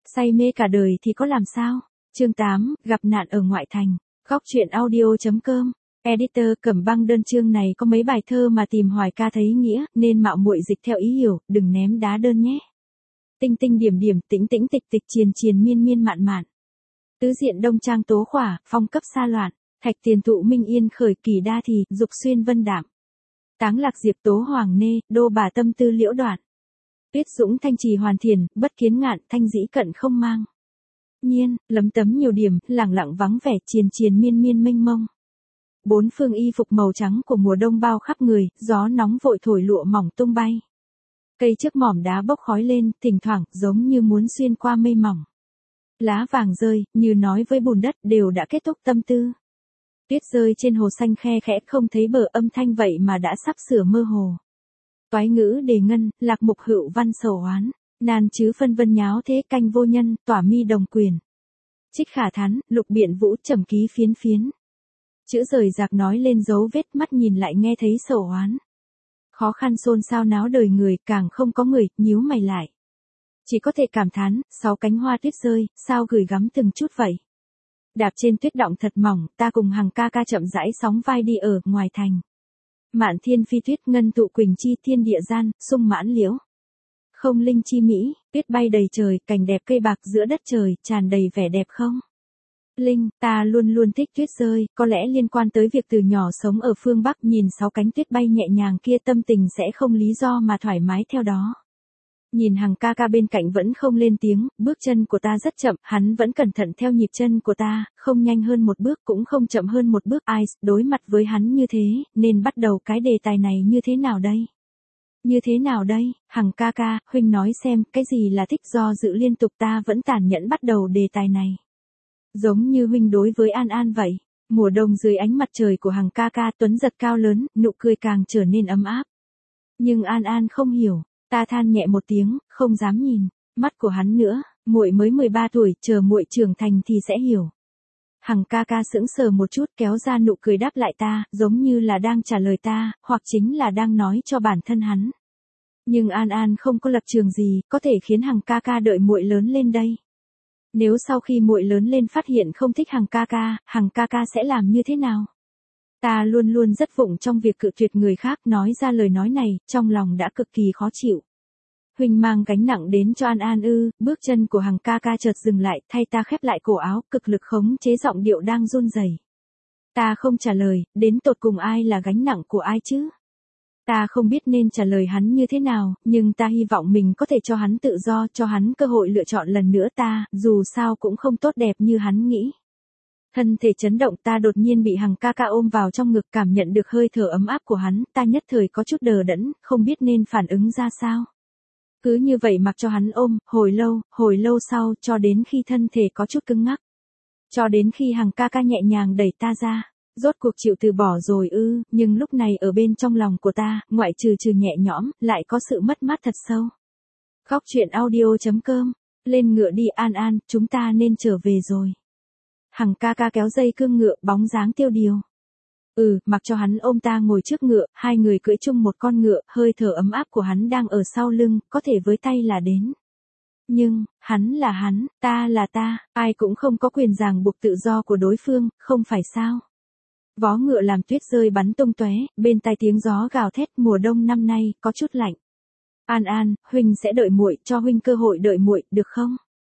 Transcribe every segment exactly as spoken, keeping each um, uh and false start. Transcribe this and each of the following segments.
Say mê cả đời thì có làm sao? Chương tám, gặp nạn ở ngoại thành. Góc truyện audio chấm com. Editor Cẩm Băng đơn chương này có mấy bài thơ mà tìm hoài ca thấy nghĩa, nên mạo muội dịch theo ý hiểu, đừng ném đá đơn nhé. Tinh tinh điểm điểm, tĩnh tĩnh tịch tịch triền triền miên miên mạn mạn. Tứ diện đông trang tố khỏa, phong cấp xa loạn, thạch tiền thụ minh yên khởi kỳ đa thì, dục xuyên vân đạm. Táng lạc diệp tố hoàng nê, đô bà tâm tư liễu đoạn. Tuyết dũng thanh trì hoàn thiền, bất kiến ngạn, thanh dĩ cận không mang. Nhiên, lấm tấm nhiều điểm, lẳng lặng vắng vẻ, triền triền miên miên mênh mông. Bốn phương y phục màu trắng của mùa đông bao khắp người, gió nóng vội thổi lụa mỏng tung bay. Cây trước mỏm đá bốc khói lên, thỉnh thoảng, giống như muốn xuyên qua mây mỏng. Lá vàng rơi, như nói với bùn đất, đều đã kết thúc tâm tư. Tuyết rơi trên hồ xanh khe khẽ, không thấy bờ, âm thanh vậy mà đã sắp sửa mơ hồ. Toái ngữ đề ngân, lạc mục hữu văn sầu oán, nan chứ phân vân nháo thế, canh vô nhân, tỏa mi đồng quyền. Trích khả thán, lục biện vũ, trầm ký phiến phiến. Chữ rời rạc nói lên dấu vết, mắt nhìn lại nghe thấy sầu oán. Khó khăn xôn xao náo đời người, càng không có người, nhíu mày lại. Chỉ có thể cảm thán, sáu cánh hoa tuyết rơi, sao gửi gắm từng chút vậy. Đạp trên tuyết động thật mỏng, ta cùng hàng ca ca chậm rãi sóng vai đi ở ngoài thành. Mạn thiên phi tuyết, ngân tụ quỳnh chi, thiên địa gian, sung mãn liễu. Không linh chi mỹ, tuyết bay đầy trời, cảnh đẹp cây bạc giữa đất trời, tràn đầy vẻ đẹp không? Linh, ta luôn luôn thích tuyết rơi, có lẽ liên quan tới việc từ nhỏ sống ở phương Bắc, nhìn sáu cánh tuyết bay nhẹ nhàng kia, tâm tình sẽ không lý do mà thoải mái theo đó. Nhìn hàng ca ca bên cạnh vẫn không lên tiếng, bước chân của ta rất chậm, hắn vẫn cẩn thận theo nhịp chân của ta, không nhanh hơn một bước cũng không chậm hơn một bước. Ai, đối mặt với hắn như thế, nên bắt đầu cái đề tài này như thế nào đây? Như thế nào đây, hàng ca ca, huynh nói xem, cái gì là thích? Do dự liên tục ta vẫn tàn nhẫn bắt đầu đề tài này. Giống như huynh đối với An An vậy. Mùa đông dưới ánh mặt trời của hàng ca ca, tuấn giật cao lớn, nụ cười càng trở nên ấm áp. Nhưng An An không hiểu. Ta than nhẹ một tiếng, không dám nhìn mắt của hắn nữa, muội mới mười ba tuổi, chờ muội trưởng thành thì sẽ hiểu. Hằng ca ca sững sờ một chút, kéo ra nụ cười đáp lại ta, giống như là đang trả lời ta, hoặc chính là đang nói cho bản thân hắn. Nhưng An An không có lập trường gì, có thể khiến Hằng ca ca đợi muội lớn lên đây. Nếu sau khi muội lớn lên phát hiện không thích Hằng ca ca, Hằng ca ca sẽ làm như thế nào? Ta luôn luôn rất vụng trong việc cự tuyệt người khác, nói ra lời nói này, trong lòng đã cực kỳ khó chịu. Huynh mang gánh nặng đến cho An An ư? Bước chân của Hằng ca ca chợt dừng lại, thay ta khép lại cổ áo, cực lực khống chế giọng điệu đang run rẩy. Ta không trả lời, đến tột cùng ai là gánh nặng của ai chứ? Ta không biết nên trả lời hắn như thế nào, nhưng ta hy vọng mình có thể cho hắn tự do, cho hắn cơ hội lựa chọn lần nữa. Ta, dù sao cũng không tốt đẹp như hắn nghĩ. Thân thể chấn động, ta đột nhiên bị Hằng ca ca ôm vào trong ngực, cảm nhận được hơi thở ấm áp của hắn, ta nhất thời có chút đờ đẫn, không biết nên phản ứng ra sao. Cứ như vậy mặc cho hắn ôm, hồi lâu, hồi lâu sau, cho đến khi thân thể có chút cứng ngắc. Cho đến khi Hằng ca ca nhẹ nhàng đẩy ta ra, rốt cuộc chịu từ bỏ rồi ư, nhưng lúc này ở bên trong lòng của ta, ngoại trừ trừ nhẹ nhõm, lại có sự mất mát thật sâu. Góc truyện audio chấm com, lên ngựa đi An An, chúng ta nên trở về rồi. Hằng ca ca kéo dây cương ngựa, bóng dáng tiêu điều. Ừ, mặc cho hắn ôm ta ngồi trước ngựa, hai người cưỡi chung một con ngựa, hơi thở ấm áp của hắn đang ở sau lưng, có thể với tay là đến. Nhưng, hắn là hắn, ta là ta, ai cũng không có quyền ràng buộc tự do của đối phương, không phải sao? Vó ngựa làm tuyết rơi bắn tung tóe, bên tai tiếng gió gào thét, mùa đông năm nay có chút lạnh. An An, huynh sẽ đợi muội, cho huynh cơ hội đợi muội, được không?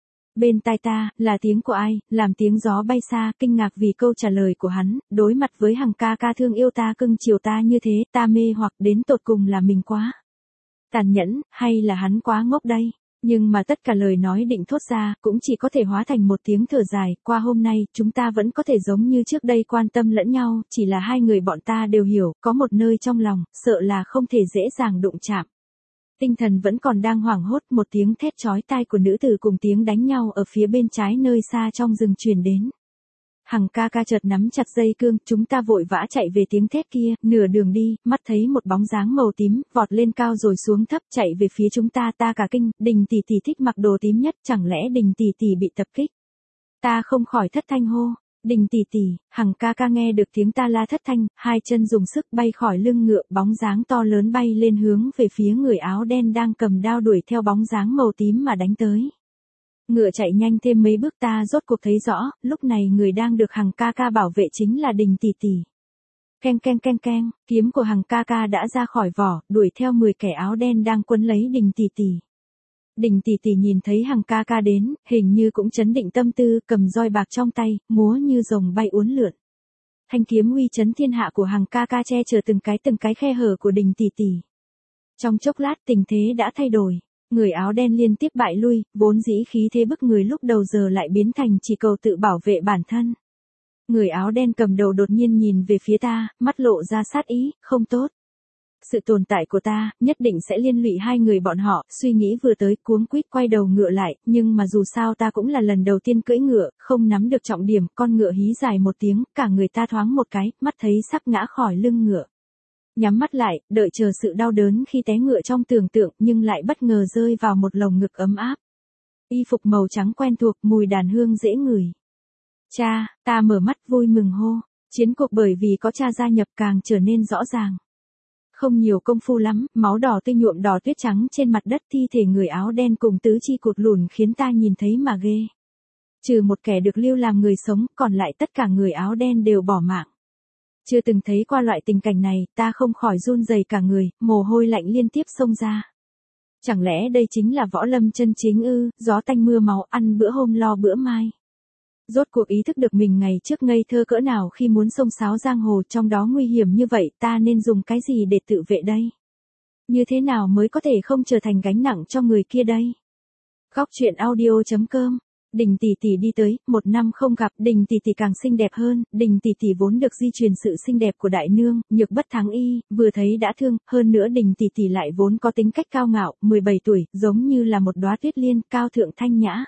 Bên tai ta, là tiếng của ai, làm tiếng gió bay xa, kinh ngạc vì câu trả lời của hắn, đối mặt với Hằng ca ca thương yêu ta, cưng chiều ta như thế, ta mê hoặc đến tột cùng là mình quá tàn nhẫn, hay là hắn quá ngốc đây? Nhưng mà tất cả lời nói định thốt ra, cũng chỉ có thể hóa thành một tiếng thở dài. Qua hôm nay, chúng ta vẫn có thể giống như trước đây quan tâm lẫn nhau, chỉ là hai người bọn ta đều hiểu, có một nơi trong lòng, sợ là không thể dễ dàng đụng chạm. Tinh thần vẫn còn đang hoảng hốt, một tiếng thét chói tai của nữ tử cùng tiếng đánh nhau ở phía bên trái nơi xa trong rừng truyền đến. Hằng ca ca chợt nắm chặt dây cương, chúng ta vội vã chạy về tiếng thét kia, nửa đường đi, mắt thấy một bóng dáng màu tím, vọt lên cao rồi xuống thấp, chạy về phía chúng ta, ta cả kinh, Đình tỷ tỷ thích mặc đồ tím nhất, chẳng lẽ Đình tỷ tỷ bị tập kích? Ta không khỏi thất thanh hô, Đình tỷ tỷ. Hằng ca ca nghe được tiếng ta la thất thanh, hai chân dùng sức bay khỏi lưng ngựa, bóng dáng to lớn bay lên hướng về phía người áo đen đang cầm đao đuổi theo bóng dáng màu tím mà đánh tới. Ngựa chạy nhanh thêm mấy bước ta rốt cuộc thấy rõ, lúc này người đang được Hằng ca ca bảo vệ chính là Đình tỷ tỷ. Keng keng keng keng, kiếm của Hằng ca ca đã ra khỏi vỏ, đuổi theo mười kẻ áo đen đang quấn lấy Đình tỷ tỷ. Đình tỷ tỷ nhìn thấy Hằng ca ca đến, hình như cũng chấn định tâm tư, cầm roi bạc trong tay, múa như rồng bay uốn lượn. Thanh kiếm uy chấn thiên hạ của Hằng ca ca che chở từng cái từng cái khe hở của Đình tỷ tỷ. Trong chốc lát tình thế đã thay đổi. Người áo đen liên tiếp bại lui, vốn dĩ khí thế bức người lúc đầu giờ lại biến thành chỉ cầu tự bảo vệ bản thân. Người áo đen cầm đầu đột nhiên nhìn về phía ta, mắt lộ ra sát ý, không tốt. Sự tồn tại của ta, nhất định sẽ liên lụy hai người bọn họ, suy nghĩ vừa tới cuống quýt quay đầu ngựa lại, nhưng mà dù sao ta cũng là lần đầu tiên cưỡi ngựa, không nắm được trọng điểm, con ngựa hí dài một tiếng, cả người ta thoáng một cái, mắt thấy sắp ngã khỏi lưng ngựa. Nhắm mắt lại, đợi chờ sự đau đớn khi té ngựa trong tưởng tượng, nhưng lại bất ngờ rơi vào một lồng ngực ấm áp. Y phục màu trắng quen thuộc, mùi đàn hương dễ ngửi. Cha, ta mở mắt vui mừng hô. Chiến cuộc bởi vì có cha gia nhập càng trở nên rõ ràng. Không nhiều công phu lắm, máu đỏ tươi nhuộm đỏ tuyết trắng trên mặt đất, thi thể người áo đen cùng tứ chi cụt lùn khiến ta nhìn thấy mà ghê. Trừ một kẻ được lưu làm người sống, còn lại tất cả người áo đen đều bỏ mạng. Chưa từng thấy qua loại tình cảnh này, ta không khỏi run rẩy cả người, mồ hôi lạnh liên tiếp xông ra. Chẳng lẽ đây chính là võ lâm chân chính ư, gió tanh mưa máu, ăn bữa hôm lo bữa mai. Rốt cuộc ý thức được mình ngày trước ngây thơ cỡ nào khi muốn xông xáo giang hồ, trong đó nguy hiểm như vậy, ta nên dùng cái gì để tự vệ đây? Như thế nào mới có thể không trở thành gánh nặng cho người kia đây? Góc truyện audio chấm com. Đình tỷ tỷ đi tới, một năm không gặp, Đình tỷ tỷ càng xinh đẹp hơn, Đình tỷ tỷ vốn được di truyền sự xinh đẹp của đại nương, nhược bất thắng y, vừa thấy đã thương, hơn nữa Đình tỷ tỷ lại vốn có tính cách cao ngạo, mười bảy tuổi, giống như là một đóa tuyết liên, cao thượng thanh nhã.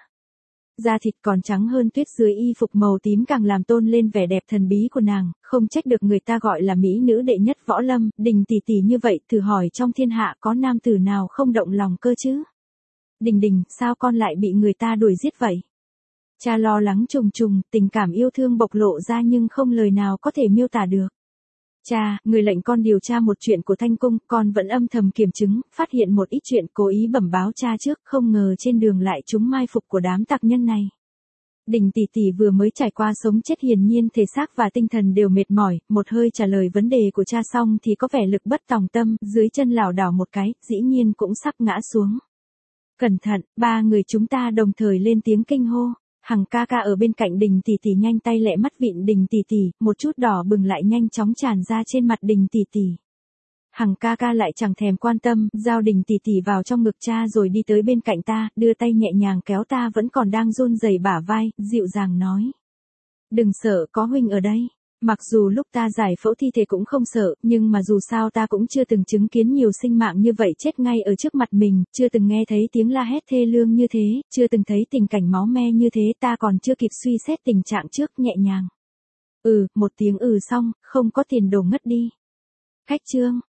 Da thịt còn trắng hơn tuyết dưới y phục màu tím càng làm tôn lên vẻ đẹp thần bí của nàng, không trách được người ta gọi là mỹ nữ đệ nhất võ lâm, Đình tỷ tỷ như vậy, thử hỏi trong thiên hạ có nam tử nào không động lòng cơ chứ? Đình Đình, sao con lại bị người ta đuổi giết vậy? Cha lo lắng trùng trùng, tình cảm yêu thương bộc lộ ra nhưng không lời nào có thể miêu tả được. Cha, người lệnh con điều tra một chuyện của Thanh Cung, con vẫn âm thầm kiểm chứng, phát hiện một ít chuyện, cố ý bẩm báo cha trước, không ngờ trên đường lại trúng mai phục của đám tặc nhân này. Đình tỷ tỷ vừa mới trải qua sống chết hiển nhiên thể xác và tinh thần đều mệt mỏi, một hơi trả lời vấn đề của cha xong thì có vẻ lực bất tòng tâm, dưới chân lảo đảo một cái, dĩ nhiên cũng sắp ngã xuống. Cẩn thận, ba người chúng ta đồng thời lên tiếng kinh hô. Hằng ca ca ở bên cạnh Đình tỷ tỷ nhanh tay lẹ mắt vịn Đình tỷ tỷ, một chút đỏ bừng lại nhanh chóng tràn ra trên mặt Đình tỷ tỷ. Hằng ca ca lại chẳng thèm quan tâm, giao Đình tỷ tỷ vào trong ngực cha rồi đi tới bên cạnh ta, đưa tay nhẹ nhàng kéo ta vẫn còn đang run rẩy bả vai, dịu dàng nói. Đừng sợ, có huynh ở đây. Mặc dù lúc ta giải phẫu thi thể cũng không sợ, nhưng mà dù sao ta cũng chưa từng chứng kiến nhiều sinh mạng như vậy chết ngay ở trước mặt mình, chưa từng nghe thấy tiếng la hét thê lương như thế, chưa từng thấy tình cảnh máu me như thế, ta còn chưa kịp suy xét tình trạng trước, nhẹ nhàng. Ừ, một tiếng ừ xong, không có tiền đồ ngất đi. Khách trương,